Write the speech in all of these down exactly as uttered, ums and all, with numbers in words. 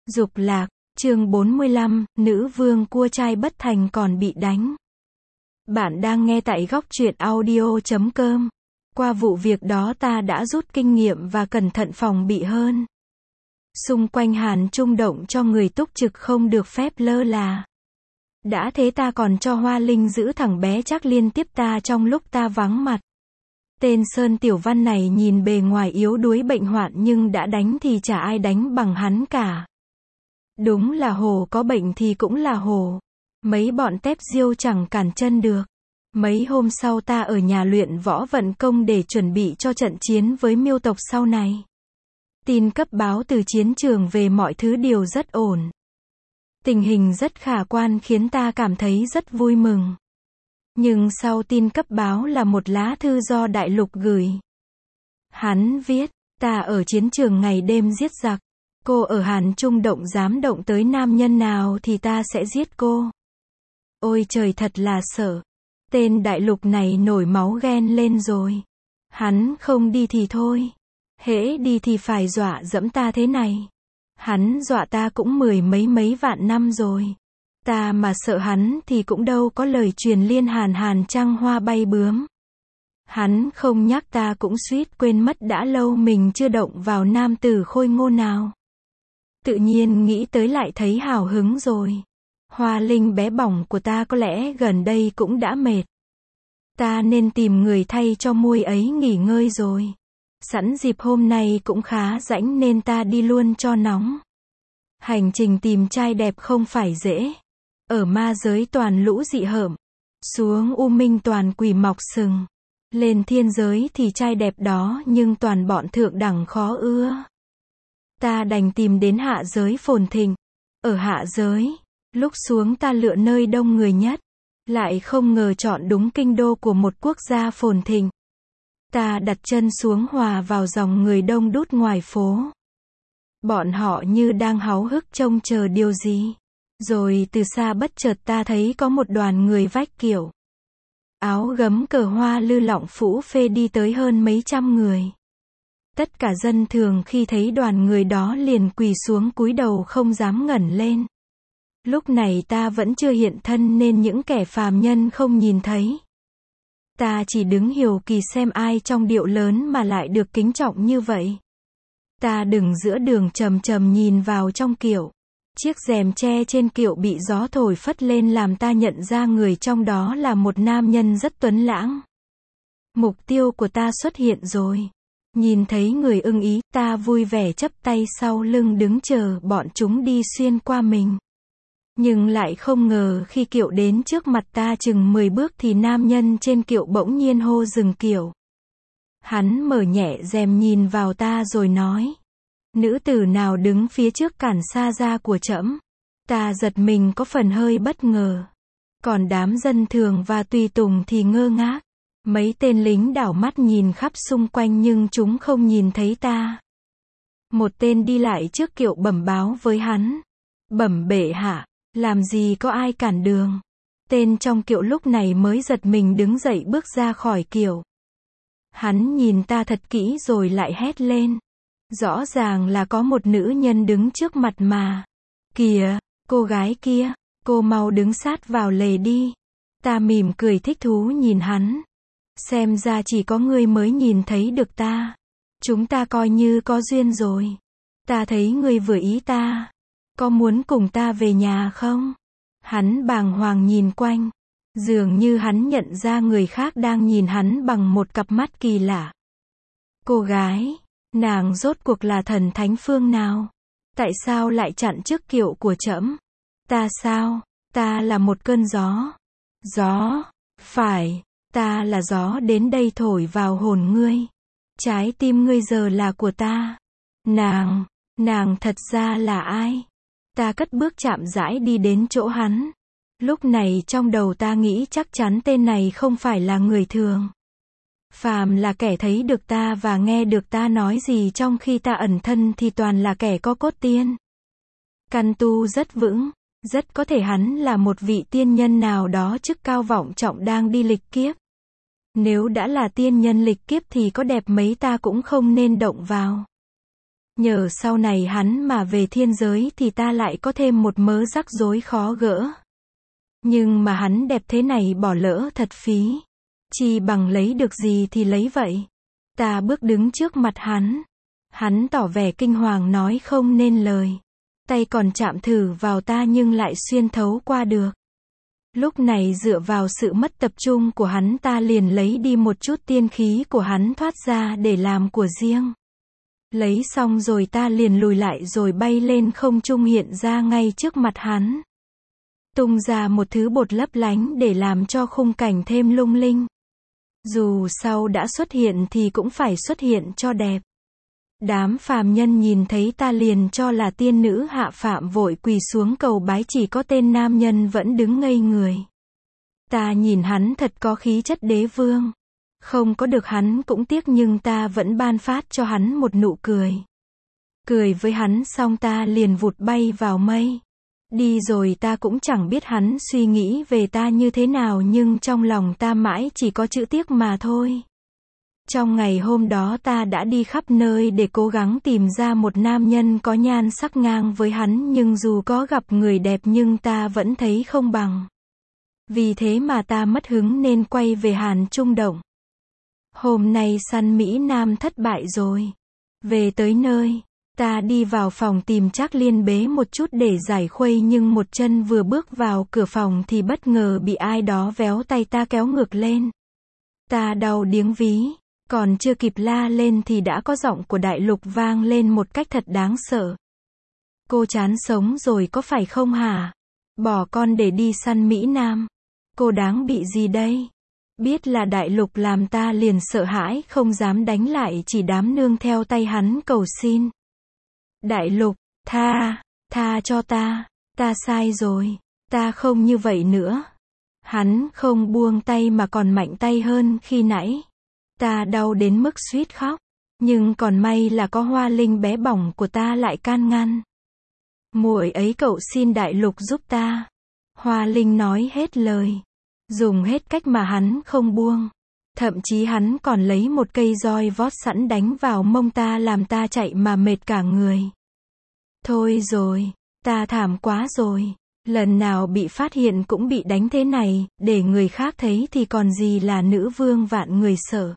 Dục lạc, chương bốn mươi lăm, nữ vương cua trai bất thành còn bị đánh. Bạn đang nghe tại góc truyện audio chấm com. Qua vụ việc đó ta đã rút kinh nghiệm và cẩn thận phòng bị hơn. Xung quanh Hàn Trung động cho người túc trực không được phép lơ là. Đã thế ta còn cho Hoa Linh giữ thằng bé Trác Liên tiếp ta trong lúc ta vắng mặt. Tên Sơn Tiểu Văn này nhìn bề ngoài yếu đuối bệnh hoạn nhưng đã đánh thì chả ai đánh bằng hắn cả. Đúng là hồ có bệnh thì cũng là hồ. Mấy bọn tép diêu chẳng cản chân được. Mấy hôm sau ta ở nhà luyện võ vận công để chuẩn bị cho trận chiến với miêu tộc sau này. Tin cấp báo từ chiến trường về mọi thứ đều rất ổn. Tình hình rất khả quan khiến ta cảm thấy rất vui mừng. Nhưng sau tin cấp báo là một lá thư do Đại Lục gửi. Hắn viết, ta ở chiến trường ngày đêm giết giặc. Cô ở Hàn Trung động dám động tới nam nhân nào thì ta sẽ giết cô. Ôi trời thật là sợ. Tên Đại Lục này nổi máu ghen lên rồi. Hắn không đi thì thôi. Hễ đi thì phải dọa dẫm ta thế này. Hắn dọa ta cũng mười mấy mấy vạn năm rồi. Ta mà sợ hắn thì cũng đâu có lời truyền liên hàn hàn trăng hoa bay bướm. Hắn không nhắc ta cũng suýt quên mất đã lâu mình chưa động vào nam tử khôi ngô nào. Tự nhiên nghĩ tới lại thấy hào hứng rồi. Hoa Linh bé bỏng của ta có lẽ gần đây cũng đã mệt. Ta nên tìm người thay cho muôi ấy nghỉ ngơi rồi. Sẵn dịp hôm nay cũng khá rãnh nên ta đi luôn cho nóng. Hành trình tìm trai đẹp không phải dễ. Ở ma giới toàn lũ dị hợm. Xuống U Minh toàn quỷ mọc sừng. Lên thiên giới thì trai đẹp đó nhưng toàn bọn thượng đẳng khó ưa. Ta đành tìm đến hạ giới phồn thịnh. Ở hạ giới, lúc xuống ta lựa nơi đông người nhất. Lại không ngờ chọn đúng kinh đô của một quốc gia phồn thịnh. Ta đặt chân xuống hòa vào dòng người đông đúc ngoài phố. Bọn họ như đang háo hức trông chờ điều gì. Rồi từ xa bất chợt ta thấy có một đoàn người vách kiệu. Áo gấm cờ hoa lư lọng phũ phê đi tới hơn mấy trăm người. Tất cả dân thường khi thấy đoàn người đó liền quỳ xuống cúi đầu không dám ngẩng lên. Lúc này ta vẫn chưa hiện thân nên những kẻ phàm nhân không nhìn thấy. Ta chỉ đứng hiếu kỳ xem ai trong điệu lớn mà lại được kính trọng như vậy. Ta đứng giữa đường trầm trầm nhìn vào trong kiệu. Chiếc rèm tre trên kiệu bị gió thổi phất lên làm ta nhận ra người trong đó là một nam nhân rất tuấn lãng. Mục tiêu của ta xuất hiện rồi. Nhìn thấy người ưng ý, ta vui vẻ chắp tay sau lưng đứng chờ bọn chúng đi xuyên qua mình. Nhưng lại không ngờ khi kiệu đến trước mặt ta chừng mười bước thì nam nhân trên kiệu bỗng nhiên hô dừng kiệu. Hắn mở nhẹ rèm nhìn vào ta rồi nói. Nữ tử nào đứng phía trước cản xa ra của trẫm? Ta giật mình có phần hơi bất ngờ. Còn đám dân thường và tùy tùng thì ngơ ngác. Mấy tên lính đảo mắt nhìn khắp xung quanh nhưng chúng không nhìn thấy ta. Một tên đi lại trước kiệu bẩm báo với hắn. Bẩm bệ hạ, làm gì có ai cản đường. Tên trong kiệu lúc này mới giật mình đứng dậy bước ra khỏi kiệu. Hắn nhìn ta thật kỹ rồi lại hét lên. Rõ ràng là có một nữ nhân đứng trước mặt mà. Kìa, cô gái kia, cô mau đứng sát vào lề đi. Ta mỉm cười thích thú nhìn hắn. Xem ra chỉ có ngươi mới nhìn thấy được ta. Chúng ta coi như có duyên rồi. Ta thấy ngươi vừa ý ta. Có muốn cùng ta về nhà không? Hắn bàng hoàng nhìn quanh. Dường như hắn nhận ra người khác đang nhìn hắn bằng một cặp mắt kỳ lạ. Cô gái, nàng rốt cuộc là thần thánh phương nào? Tại sao lại chặn trước kiệu của trẫm? Ta sao? Ta là một cơn gió. Gió? Phải, ta là gió đến đây thổi vào hồn ngươi. Trái tim ngươi giờ là của ta. Nàng, nàng thật ra là ai? Ta cất bước chạm rãi đi đến chỗ hắn. Lúc này trong đầu ta nghĩ chắc chắn tên này không phải là người thường. Phàm là kẻ thấy được ta và nghe được ta nói gì trong khi ta ẩn thân thì toàn là kẻ có cốt tiên. Căn tu rất vững, rất có thể hắn là một vị tiên nhân nào đó chức cao vọng trọng đang đi lịch kiếp. Nếu đã là tiên nhân lịch kiếp thì có đẹp mấy ta cũng không nên động vào. Nhờ sau này hắn mà về thiên giới thì ta lại có thêm một mớ rắc rối khó gỡ. Nhưng mà hắn đẹp thế này bỏ lỡ thật phí. Chi bằng lấy được gì thì lấy vậy. Ta bước đứng trước mặt hắn. Hắn tỏ vẻ kinh hoàng nói không nên lời. Tay còn chạm thử vào ta nhưng lại xuyên thấu qua được. Lúc này dựa vào sự mất tập trung của hắn ta liền lấy đi một chút tiên khí của hắn thoát ra để làm của riêng. Lấy xong rồi ta liền lùi lại rồi bay lên không trung hiện ra ngay trước mặt hắn. Tung ra một thứ bột lấp lánh để làm cho khung cảnh thêm lung linh. Dù sau đã xuất hiện thì cũng phải xuất hiện cho đẹp. Đám phàm nhân nhìn thấy ta liền cho là tiên nữ hạ phạm vội quỳ xuống cầu bái, chỉ có tên nam nhân vẫn đứng ngây người. Ta nhìn hắn thật có khí chất đế vương. Không có được hắn cũng tiếc nhưng ta vẫn ban phát cho hắn một nụ cười. Cười với hắn xong ta liền vụt bay vào mây. Đi rồi ta cũng chẳng biết hắn suy nghĩ về ta như thế nào nhưng trong lòng ta mãi chỉ có chữ tiếc mà thôi. Trong ngày hôm đó ta đã đi khắp nơi để cố gắng tìm ra một nam nhân có nhan sắc ngang với hắn nhưng dù có gặp người đẹp nhưng ta vẫn thấy không bằng. Vì thế mà ta mất hứng nên quay về Hàn Trung Động. Hôm nay săn Mỹ Nam thất bại rồi. Về tới nơi, ta đi vào phòng tìm Trác Liên bế một chút để giải khuây nhưng một chân vừa bước vào cửa phòng thì bất ngờ bị ai đó véo tay ta kéo ngược lên. Ta đau điếng ví, còn chưa kịp la lên thì đã có giọng của Đại Lục vang lên một cách thật đáng sợ. Cô chán sống rồi có phải không hả? Bỏ con để đi săn Mỹ Nam. Cô đáng bị gì đây? Biết là Đại Lục làm ta liền sợ hãi không dám đánh lại, chỉ dám nương theo tay hắn cầu xin. Đại Lục, tha, tha cho ta, ta sai rồi, ta không như vậy nữa. Hắn không buông tay mà còn mạnh tay hơn khi nãy. Ta đau đến mức suýt khóc, nhưng còn may là có Hoa Linh bé bỏng của ta lại can ngăn. Muội ấy cậu xin Đại Lục giúp ta. Hoa Linh nói hết lời, dùng hết cách mà hắn không buông. Thậm chí hắn còn lấy một cây roi vót sẵn đánh vào mông ta làm ta chạy mà mệt cả người. Thôi rồi, ta thảm quá rồi. Lần nào bị phát hiện cũng bị đánh thế này, để người khác thấy thì còn gì là nữ vương vạn người sợ.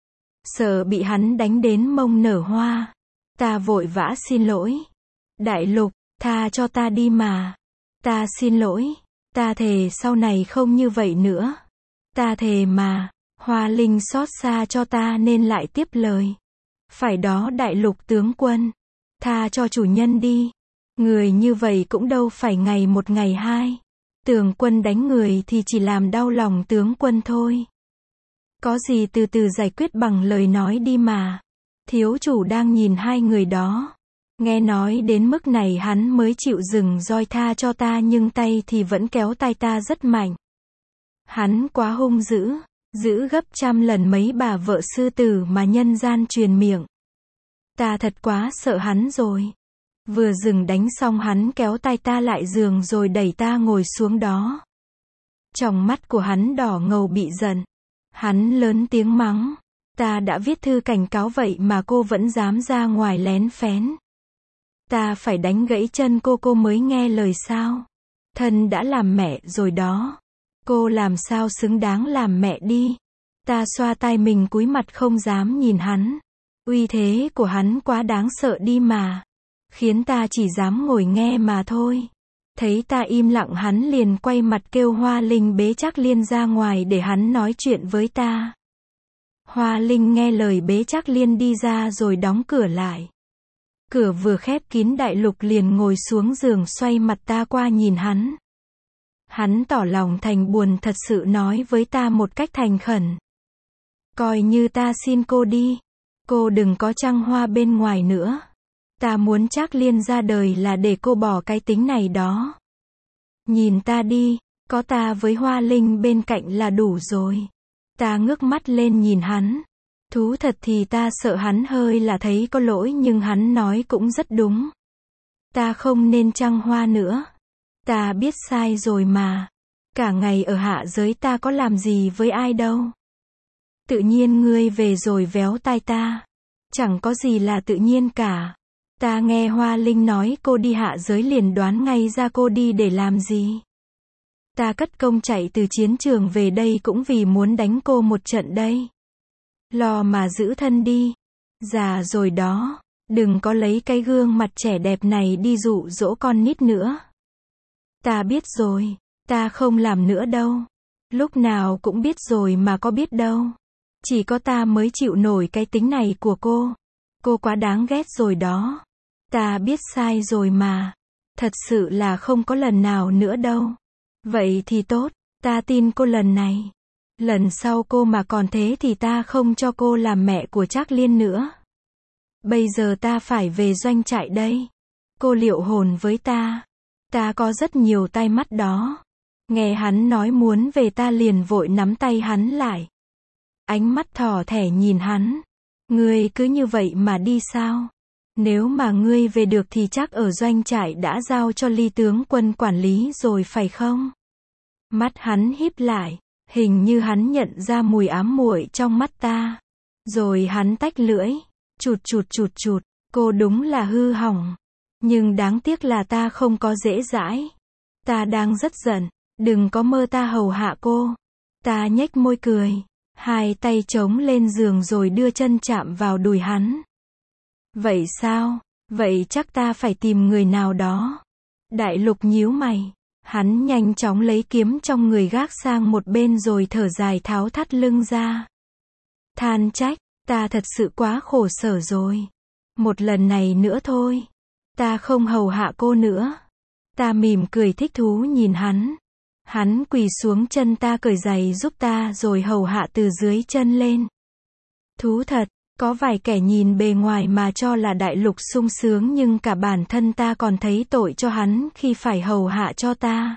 Sợ bị hắn đánh đến mông nở hoa. Ta vội vã xin lỗi. Đại Lục, tha cho ta đi mà. Ta xin lỗi. Ta thề sau này không như vậy nữa. Ta thề mà. Hoa Linh xót xa cho ta nên lại tiếp lời. Phải đó Đại Lục tướng quân. Tha cho chủ nhân đi. Người như vậy cũng đâu phải ngày một ngày hai. Tướng quân đánh người thì chỉ làm đau lòng tướng quân thôi. Có gì từ từ giải quyết bằng lời nói đi mà. Thiếu chủ đang nhìn hai người đó. Nghe nói đến mức này hắn mới chịu dừng roi tha cho ta nhưng tay thì vẫn kéo tay ta rất mạnh. Hắn quá hung dữ, dữ gấp trăm lần mấy bà vợ sư tử mà nhân gian truyền miệng. Ta thật quá sợ hắn rồi. Vừa dừng đánh xong hắn kéo tay ta lại giường rồi đẩy ta ngồi xuống đó. Tròng mắt của hắn đỏ ngầu bị giận. Hắn lớn tiếng mắng. Ta đã viết thư cảnh cáo vậy mà cô vẫn dám ra ngoài lén phén. Ta phải đánh gãy chân cô cô mới nghe lời sao? Thân đã làm mẹ rồi đó. Cô làm sao xứng đáng làm mẹ đi. Ta xoa tai mình cúi mặt không dám nhìn hắn. Uy thế của hắn quá đáng sợ đi mà. Khiến ta chỉ dám ngồi nghe mà thôi. Thấy ta im lặng hắn liền quay mặt kêu Hoa Linh bế Trác Liên ra ngoài để hắn nói chuyện với ta. Hoa Linh nghe lời bế Trác Liên đi ra rồi đóng cửa lại. Cửa vừa khép kín Đại Lục liền ngồi xuống giường xoay mặt ta qua nhìn hắn. Hắn tỏ lòng thành buồn thật sự nói với ta một cách thành khẩn. Coi như ta xin cô đi. Cô đừng có trăng hoa bên ngoài nữa. Ta muốn Trác Liên ra đời là để cô bỏ cái tính này đó. Nhìn ta đi, có ta với Hoa Linh bên cạnh là đủ rồi. Ta ngước mắt lên nhìn hắn. Thú thật thì ta sợ hắn hơi là thấy có lỗi nhưng hắn nói cũng rất đúng. Ta không nên trăng hoa nữa. Ta biết sai rồi mà. Cả ngày ở hạ giới ta có làm gì với ai đâu. Tự nhiên ngươi về rồi véo tai ta. Chẳng có gì là tự nhiên cả. Ta nghe Hoa Linh nói cô đi hạ giới liền đoán ngay ra cô đi để làm gì. Ta cất công chạy từ chiến trường về đây cũng vì muốn đánh cô một trận đây. Lo mà giữ thân đi. Già rồi đó, đừng có lấy cái gương mặt trẻ đẹp này đi dụ dỗ con nít nữa. Ta biết rồi, ta không làm nữa đâu. Lúc nào cũng biết rồi mà có biết đâu. Chỉ có ta mới chịu nổi cái tính này của cô. Cô quá đáng ghét rồi đó. Ta biết sai rồi mà. Thật sự là không có lần nào nữa đâu. Vậy thì tốt, ta tin cô lần này. Lần sau cô mà còn thế thì ta không cho cô làm mẹ của Trác Liên nữa. Bây giờ ta phải về doanh trại đây. Cô liệu hồn với ta. Ta có rất nhiều tai mắt đó. Nghe hắn nói muốn về ta liền vội nắm tay hắn lại. Ánh mắt thỏ thẻ nhìn hắn. Ngươi cứ như vậy mà đi sao? Nếu mà ngươi về được thì chắc ở doanh trại đã giao cho Ly tướng quân quản lý rồi phải không? Mắt hắn híp lại, hình như hắn nhận ra mùi ám muội trong mắt ta. Rồi hắn tách lưỡi, chụt chụt chụt chụt, cô đúng là hư hỏng. Nhưng đáng tiếc là ta không có dễ dãi. Ta đang rất giận, đừng có mơ ta hầu hạ cô. Ta nhếch môi cười, hai tay chống lên giường rồi đưa chân chạm vào đùi hắn. Vậy sao? Vậy chắc ta phải tìm người nào đó. Đại Lục nhíu mày. Hắn nhanh chóng lấy kiếm trong người gác sang một bên rồi thở dài tháo thắt lưng ra. Than trách, ta thật sự quá khổ sở rồi. Một lần này nữa thôi. Ta không hầu hạ cô nữa. Ta mỉm cười thích thú nhìn hắn. Hắn quỳ xuống chân ta cởi giày giúp ta rồi hầu hạ từ dưới chân lên. Thú thật, có vài kẻ nhìn bề ngoài mà cho là Đại Lục sung sướng nhưng cả bản thân ta còn thấy tội cho hắn khi phải hầu hạ cho ta.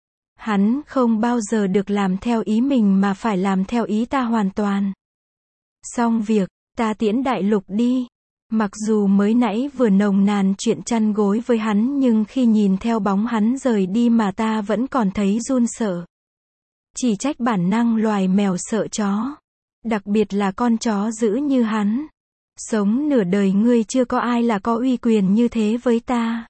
Hắn không bao giờ được làm theo ý mình mà phải làm theo ý ta hoàn toàn. Xong việc, ta tiễn Đại Lục đi. Mặc dù mới nãy vừa nồng nàn chuyện chăn gối với hắn nhưng khi nhìn theo bóng hắn rời đi mà ta vẫn còn thấy run sợ. Chỉ trách bản năng loài mèo sợ chó. Đặc biệt là con chó dữ như hắn. Sống nửa đời ngươi chưa có ai là có uy quyền như thế với ta.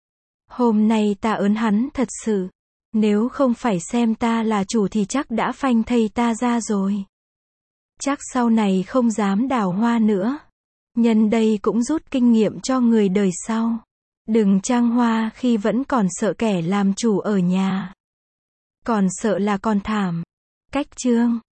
Hôm nay ta ớn hắn thật sự. Nếu không phải xem ta là chủ thì chắc đã phanh thây ta ra rồi. Chắc sau này không dám đào hoa nữa. Nhân đây cũng rút kinh nghiệm cho người đời sau. Đừng trang hoa khi vẫn còn sợ kẻ làm chủ ở nhà. Còn sợ là còn thảm. Cách chương